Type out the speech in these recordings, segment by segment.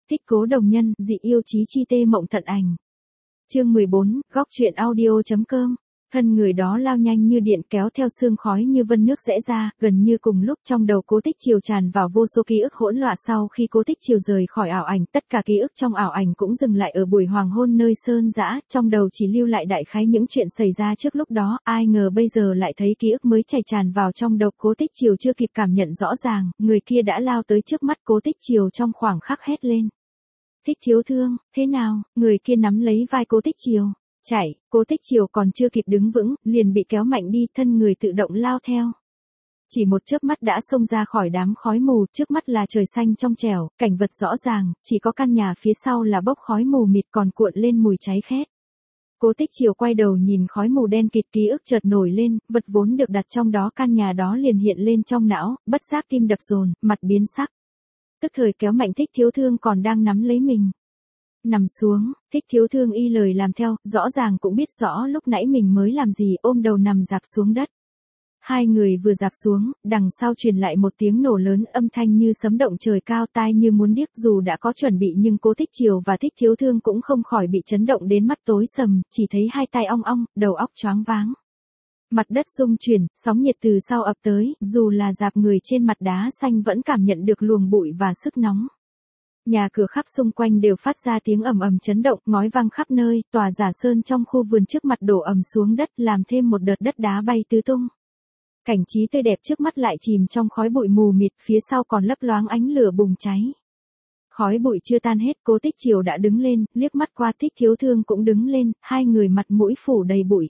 Thích Cố Đồng Nhân, dị yêu chí chi tê mộng thận ảnh. Chương 14, góc truyện audio.com. Thân người đó lao nhanh như điện kéo theo sương khói như vân nước rẽ ra, gần như cùng lúc trong đầu Cố Tích Triều tràn vào vô số ký ức hỗn loạn. Sau khi Cố Tích Triều rời khỏi ảo ảnh, tất cả ký ức trong ảo ảnh cũng dừng lại ở buổi hoàng hôn nơi sơn dã, trong đầu chỉ lưu lại đại khái những chuyện xảy ra trước lúc đó, ai ngờ bây giờ lại thấy ký ức mới chảy tràn vào trong đầu Cố Tích Triều. Chưa kịp cảm nhận rõ ràng, người kia đã lao tới trước mắt Cố Tích Triều trong khoảng khắc hét lên. Thích Thiếu Thương, thế nào? Người kia nắm lấy vai Cố Tích Triều. Chạy, Cố Tích Triều còn chưa kịp đứng vững, liền bị kéo mạnh đi, thân người tự động lao theo. Chỉ một chớp mắt đã xông ra khỏi đám khói mù, trước mắt là trời xanh trong trẻo, cảnh vật rõ ràng, chỉ có căn nhà phía sau là bốc khói mù mịt còn cuộn lên mùi cháy khét. Cố Tích Triều quay đầu nhìn khói mù đen kịt, ký ức chợt nổi lên, vật vốn được đặt trong đó, căn nhà đó liền hiện lên trong não, bất giác tim đập dồn, mặt biến sắc. Tức thời kéo mạnh Thích Thiếu Thương còn đang nắm lấy mình. Nằm xuống, Thích Thiếu Thương y lời làm theo, rõ ràng cũng biết rõ lúc nãy mình mới làm gì, ôm đầu nằm rạp xuống đất. Hai người vừa rạp xuống, đằng sau truyền lại một tiếng nổ lớn, âm thanh như sấm động trời cao, tai như muốn điếc. Dù đã có chuẩn bị nhưng Cố Tích Triều và Thích Thiếu Thương cũng không khỏi bị chấn động đến mắt tối sầm, chỉ thấy hai tai ong ong, đầu óc choáng váng. Mặt đất rung chuyển, sóng nhiệt từ sau ập tới, dù là rạp người trên mặt đá xanh vẫn cảm nhận được luồng bụi và sức nóng. Nhà cửa khắp xung quanh đều phát ra tiếng ầm ầm chấn động, ngói vang khắp nơi, tòa giả sơn trong khu vườn trước mặt đổ ầm xuống đất, làm thêm một đợt đất đá bay tứ tung. Cảnh trí tươi đẹp trước mắt lại chìm trong khói bụi mù mịt, phía sau còn lấp loáng ánh lửa bùng cháy. Khói bụi chưa tan hết, Cố Tích Triều đã đứng lên, liếc mắt qua Thích Thiếu Thương cũng đứng lên, hai người mặt mũi phủ đầy bụi.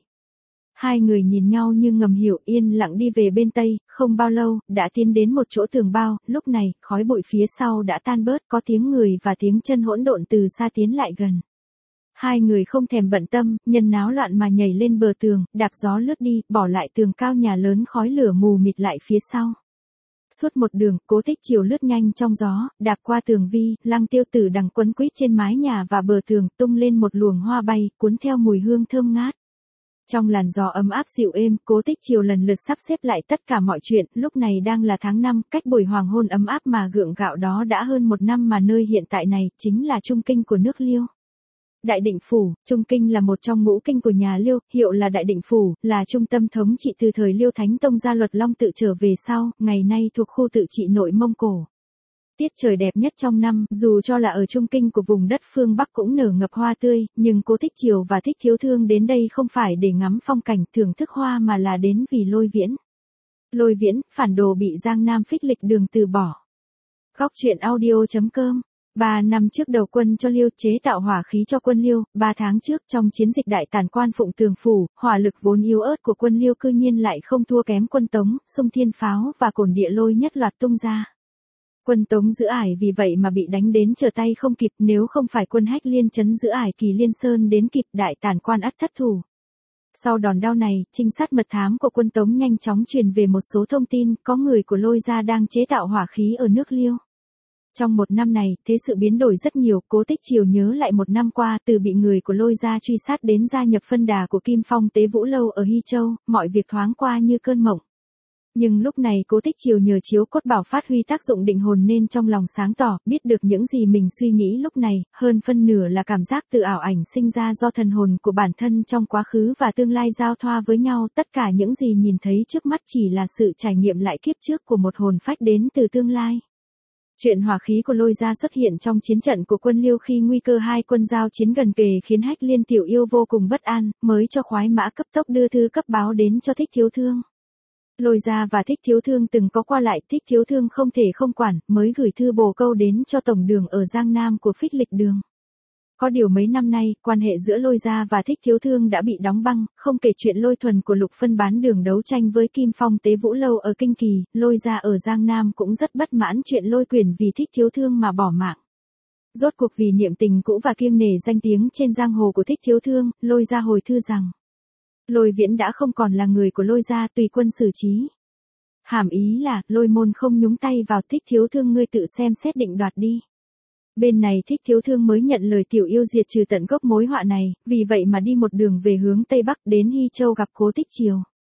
Hai người nhìn nhau như ngầm hiểu, yên lặng đi về bên tây, không bao lâu, đã tiến đến một chỗ tường bao, lúc này, khói bụi phía sau đã tan bớt, có tiếng người và tiếng chân hỗn độn từ xa tiến lại gần. Hai người không thèm bận tâm, nhân náo loạn mà nhảy lên bờ tường, đạp gió lướt đi, bỏ lại tường cao nhà lớn khói lửa mù mịt lại phía sau. Suốt một đường, Cố Tích Triều lướt nhanh trong gió, đạp qua tường vi, Lăng Tiêu Tử đằng quấn quýt trên mái nhà và bờ tường, tung lên một luồng hoa bay, cuốn theo mùi hương thơm ngát. Trong làn gió ấm áp dịu êm, Cố Tích Triều lần lượt sắp xếp lại tất cả mọi chuyện, lúc này đang là tháng 5, cách buổi hoàng hôn ấm áp mà gượng gạo đó đã hơn một năm, mà nơi hiện tại này, chính là trung kinh của nước Liêu. Đại Định Phủ, trung kinh là một trong ngũ kinh của nhà Liêu, hiệu là Đại Định Phủ, là trung tâm thống trị từ thời Liêu Thánh Tông gia Luật Long tự trở về sau, ngày nay thuộc khu tự trị nội Mông Cổ. Tiết trời đẹp nhất trong năm, dù cho là ở trung kinh của vùng đất phương Bắc cũng nở ngập hoa tươi, nhưng Cố Tích Triều và Thích Thiếu Thương đến đây không phải để ngắm phong cảnh, thưởng thức hoa mà là đến vì Lôi Viễn. Lôi Viễn, phản đồ bị Giang Nam Phích Lịch Đường từ bỏ. Góc truyện audio.com. 3 năm trước đầu quân cho Liêu, chế tạo hỏa khí cho quân Liêu. 3 tháng trước trong chiến dịch đại tản quan Phụng Tường Phủ, hỏa lực vốn yếu ớt của quân Liêu cư nhiên lại không thua kém quân Tống, xung thiên pháo và cồn địa lôi nhất loạt tung ra. Quân Tống giữ ải vì vậy mà bị đánh đến trở tay không kịp, nếu không phải quân Hách Liên trấn giữ ải Kỳ Liên Sơn đến kịp, đại tản quan ắt thất thủ. Sau đòn đau này, trinh sát mật thám của quân Tống nhanh chóng truyền về một số thông tin, có người của Lôi gia đang chế tạo hỏa khí ở nước Liêu. Trong một năm này, thế sự biến đổi rất nhiều, Cố Tích Triều nhớ lại một năm qua, từ bị người của Lôi gia truy sát đến gia nhập phân đà của Kim Phong Tế Vũ Lâu ở Hy Châu, mọi việc thoáng qua như cơn mộng. Nhưng lúc này Cố Tích Triều nhờ chiếu cốt bảo phát huy tác dụng định hồn nên trong lòng sáng tỏ, biết được những gì mình suy nghĩ lúc này, hơn phân nửa là cảm giác từ ảo ảnh sinh ra do thần hồn của bản thân trong quá khứ và tương lai giao thoa với nhau, tất cả những gì nhìn thấy trước mắt chỉ là sự trải nghiệm lại kiếp trước của một hồn phách đến từ tương lai. Chuyện hỏa khí của Lôi gia xuất hiện trong chiến trận của quân Liêu khi nguy cơ hai quân giao chiến gần kề khiến Hách Liên tiểu yêu vô cùng bất an, mới cho khoái mã cấp tốc đưa thư cấp báo đến cho Thích Thiếu Thương. Lôi gia và Thích Thiếu Thương từng có qua lại, Thích Thiếu Thương không thể không quản, mới gửi thư bồ câu đến cho tổng đường ở Giang Nam của Phích Lịch Đường. Có điều mấy năm nay, quan hệ giữa Lôi gia và Thích Thiếu Thương đã bị đóng băng, không kể chuyện Lôi Thuần của Lục Phân bán đường đấu tranh với Kim Phong Tế Vũ Lâu ở Kinh Kỳ, Lôi gia ở Giang Nam cũng rất bất mãn chuyện Lôi Quyền vì Thích Thiếu Thương mà bỏ mạng. Rốt cuộc vì niệm tình cũ và kiêng nể danh tiếng trên giang hồ của Thích Thiếu Thương, Lôi gia hồi thư rằng Lôi Viễn đã không còn là người của Lôi gia, tùy quân xử trí. Hàm ý là, Lôi môn không nhúng tay vào, Thích Thiếu Thương ngươi tự xem xét định đoạt đi. Bên này Thích Thiếu Thương mới nhận lời tiểu yêu diệt trừ tận gốc mối họa này, vì vậy mà đi một đường về hướng Tây Bắc đến Hy Châu gặp Cố Tích Triều.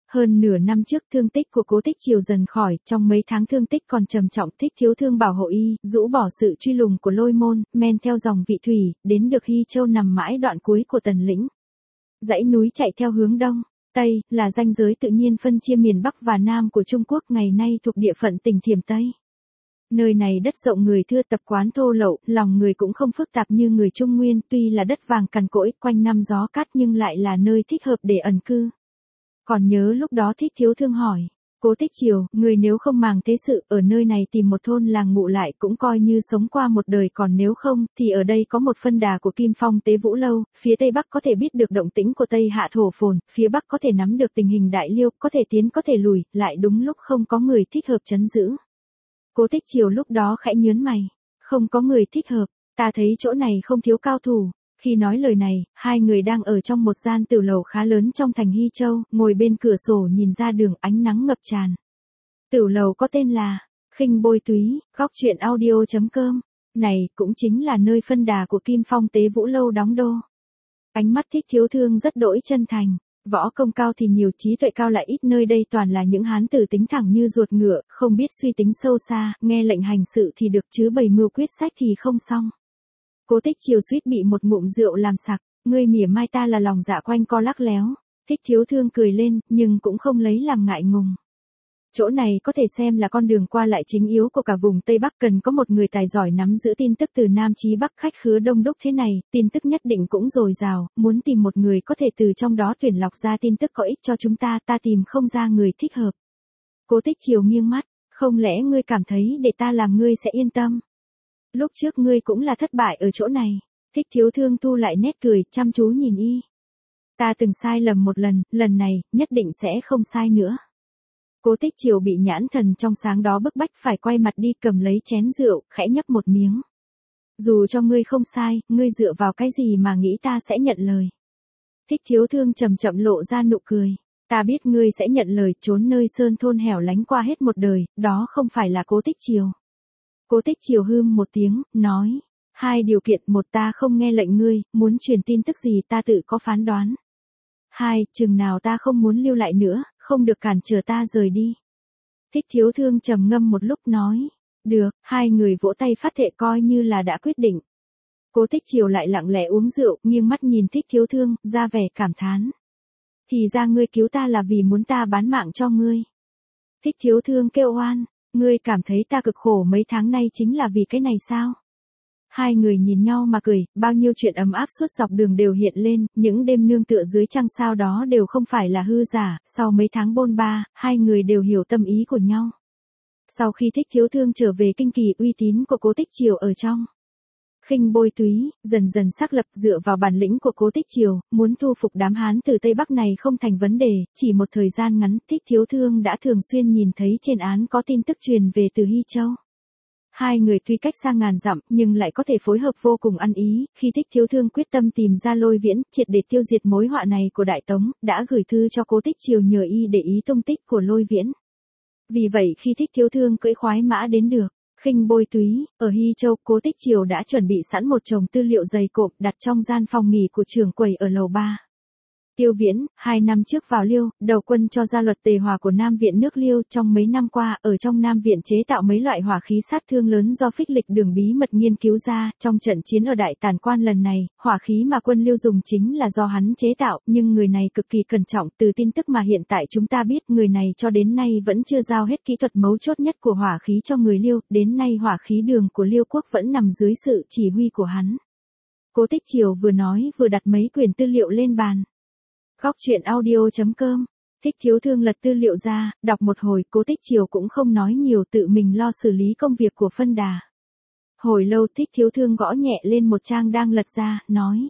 Hơn nửa năm trước thương tích của Cố Tích Triều dần khỏi, trong mấy tháng thương tích còn trầm trọng, Thích Thiếu Thương bảo hộ y, rũ bỏ sự truy lùng của Lôi Môn, men theo dòng Vị Thủy, đến được Hy Châu nằm mãi đoạn cuối của Tần Lĩnh. Dãy núi chạy theo hướng đông, tây, là ranh giới tự nhiên phân chia miền Bắc và Nam của Trung Quốc ngày nay thuộc địa phận tỉnh Thiểm Tây. Nơi này đất rộng người thưa, tập quán thô lậu, lòng người cũng không phức tạp như người Trung Nguyên, tuy là đất vàng cằn cỗi, quanh năm gió cát nhưng lại là nơi thích hợp để ẩn cư. Còn nhớ lúc đó Thích Thiếu Thương hỏi, Cố Tích Triều, người nếu không màng thế sự, ở nơi này tìm một thôn làng ngụ lại cũng coi như sống qua một đời, còn nếu không, thì ở đây có một phân đà của Kim Phong Tế Vũ Lâu, phía Tây Bắc có thể biết được động tĩnh của Tây Hạ Thổ Phồn, phía Bắc có thể nắm được tình hình Đại Liêu, có thể tiến có thể lùi, lại đúng lúc không có người thích hợp trấn giữ. Cố Tích Triều lúc đó khẽ nhớn mày, không có người thích hợp, ta thấy chỗ này không thiếu cao thủ. Khi nói lời này, hai người đang ở trong một gian tiểu lầu khá lớn trong thành Hy Châu, ngồi bên cửa sổ nhìn ra đường, ánh nắng ngập tràn. Tiểu lầu có tên là Khinh Bôi Túy, góc truyện audio.com. Này cũng chính là nơi phân đà của Kim Phong Tế Vũ Lâu đóng đô. Ánh mắt Thích Thiếu Thương rất đỗi chân thành. Võ công cao thì nhiều, trí tuệ cao lại ít, nơi đây toàn là những hán tử tính thẳng như ruột ngựa, không biết suy tính sâu xa, nghe lệnh hành sự thì được chứ bày mưu quyết sách thì không xong. Cố Tích Triều suýt bị một ngụm rượu làm sặc, ngươi mỉa mai ta là lòng dạ quanh co lắc léo. Thích Thiếu Thương cười lên, nhưng cũng không lấy làm ngại ngùng. Chỗ này có thể xem là con đường qua lại chính yếu của cả vùng Tây Bắc, cần có một người tài giỏi nắm giữ tin tức từ Nam chí Bắc, khách khứa đông đúc thế này, tin tức nhất định cũng dồi dào, muốn tìm một người có thể từ trong đó tuyển lọc ra tin tức có ích cho chúng ta, ta tìm không ra người thích hợp. Cố Tích Triều nghiêng mắt, không lẽ ngươi cảm thấy để ta làm ngươi sẽ yên tâm? Lúc trước ngươi cũng là thất bại ở chỗ này. Thích Thiếu Thương thu lại nét cười, chăm chú nhìn y. Ta từng sai lầm một lần, lần này, nhất định sẽ không sai nữa. Cố Tích Triều bị nhãn thần trong sáng đó bức bách phải quay mặt đi, cầm lấy chén rượu, khẽ nhấp một miếng. Dù cho ngươi không sai, ngươi dựa vào cái gì mà nghĩ ta sẽ nhận lời? Thích Thiếu Thương chậm chậm lộ ra nụ cười. Ta biết ngươi sẽ nhận lời, trốn nơi sơn thôn hẻo lánh qua hết một đời, đó không phải là Cố Tích Triều. Cố Tích Triều hưm một tiếng, nói, hai điều kiện: một, ta không nghe lệnh ngươi, muốn truyền tin tức gì ta tự có phán đoán. Hai, chừng nào ta không muốn lưu lại nữa, không được cản trở ta rời đi. Thích Thiếu Thương trầm ngâm một lúc nói, được. Hai người vỗ tay phát thệ coi như là đã quyết định. Cố Tích Triều lại lặng lẽ uống rượu, nghiêng mắt nhìn Thích Thiếu Thương, ra vẻ cảm thán. Thì ra ngươi cứu ta là vì muốn ta bán mạng cho ngươi. Thích Thiếu Thương kêu oan. Ngươi cảm thấy ta cực khổ mấy tháng nay chính là vì cái này sao? Hai người nhìn nhau mà cười, bao nhiêu chuyện ấm áp suốt dọc đường đều hiện lên, những đêm nương tựa dưới trăng sao đó đều không phải là hư giả, sau mấy tháng bôn ba, hai người đều hiểu tâm ý của nhau. Sau khi Thích Thiếu Thương trở về kinh kỳ, uy tín của Cố Tích Triều ở trong Khinh Bôi Túy dần dần xác lập, dựa vào bản lĩnh của Cố Tích Triều, muốn thu phục đám hán từ Tây Bắc này không thành vấn đề, chỉ một thời gian ngắn, Thích Thiếu Thương đã thường xuyên nhìn thấy trên án có tin tức truyền về từ Hy Châu. Hai người tuy cách xa ngàn dặm, nhưng lại có thể phối hợp vô cùng ăn ý, khi Thích Thiếu Thương quyết tâm tìm ra Lôi Viễn, triệt để tiêu diệt mối họa này của Đại Tống, đã gửi thư cho Cố Tích Triều nhờ y để ý tung tích của Lôi Viễn. Vì vậy khi Thích Thiếu Thương cưỡi khoái mã đến được Khinh Bôi Túy, ở Hy Châu, Cố Tích Triều đã chuẩn bị sẵn một chồng tư liệu dày cộp đặt trong gian phòng nghỉ của trưởng quầy ở lầu 3. Tiêu Viễn, 2 năm trước vào Liêu, đầu quân cho ra luật tề hòa của Nam Viện nước Liêu, trong mấy năm qua, ở trong Nam Viện chế tạo mấy loại hỏa khí sát thương lớn do Phích Lịch Đường bí mật nghiên cứu ra, trong trận chiến ở Đại Tản Quan lần này, hỏa khí mà quân Liêu dùng chính là do hắn chế tạo, nhưng người này cực kỳ cẩn trọng, từ tin tức mà hiện tại chúng ta biết, người này cho đến nay vẫn chưa giao hết kỹ thuật mấu chốt nhất của hỏa khí cho người Liêu, đến nay hỏa khí đường của Liêu quốc vẫn nằm dưới sự chỉ huy của hắn. Cố Tích Triều vừa nói vừa đặt mấy quyển tư liệu lên bàn. Góc truyện audio.com. Thích Thiếu Thương lật tư liệu ra, đọc một hồi, Cố Tích Triều cũng không nói nhiều, tự mình lo xử lý công việc của phân đà. Hồi lâu Thích Thiếu Thương gõ nhẹ lên một trang đang lật ra, nói.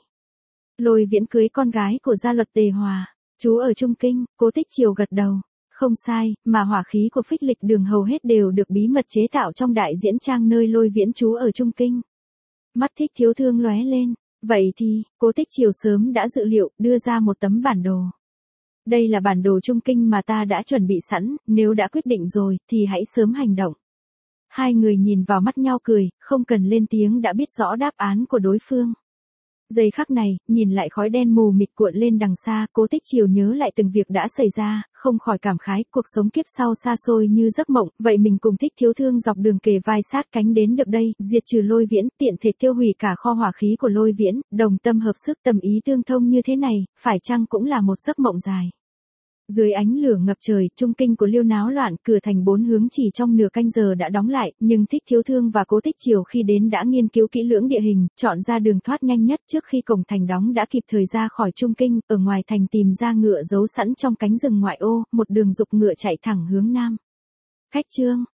Lôi Viễn cưới con gái của gia luật tề hòa, trú ở Trung Kinh. Cố Tích Triều gật đầu. Không sai, mà hỏa khí của Phích Lịch Đường hầu hết đều được bí mật chế tạo trong đại diễn trang nơi Lôi Viễn trú ở Trung Kinh. Mắt Thích Thiếu Thương lóe lên. Vậy thì, Cố Tích Triều sớm đã dự liệu, đưa ra một tấm bản đồ. Đây là bản đồ Trung Kinh mà ta đã chuẩn bị sẵn, nếu đã quyết định rồi, thì hãy sớm hành động. Hai người nhìn vào mắt nhau cười, không cần lên tiếng đã biết rõ đáp án của đối phương. Giây khắc này, nhìn lại khói đen mù mịt cuộn lên đằng xa, Cố Tích Chiều nhớ lại từng việc đã xảy ra, không khỏi cảm khái, cuộc sống kiếp sau xa xôi như giấc mộng, vậy mình cùng Thích Thiếu Thương dọc đường kề vai sát cánh đến được đây, diệt trừ Lôi Viễn, tiện thể tiêu hủy cả kho hỏa khí của Lôi Viễn, đồng tâm hợp sức tầm ý tương thông như thế này, phải chăng cũng là một giấc mộng dài. Dưới ánh lửa ngập trời, trung kinh của Liêu náo loạn, cửa thành 4 hướng chỉ trong nửa canh giờ đã đóng lại, nhưng Thích Thiếu Thương và Cố Tích Chiều khi đến đã nghiên cứu kỹ lưỡng địa hình, chọn ra đường thoát nhanh nhất trước khi cổng thành đóng đã kịp thời ra khỏi trung kinh, ở ngoài thành tìm ra ngựa giấu sẵn trong cánh rừng ngoại ô, một đường dục ngựa chạy thẳng hướng nam. Khách Trương,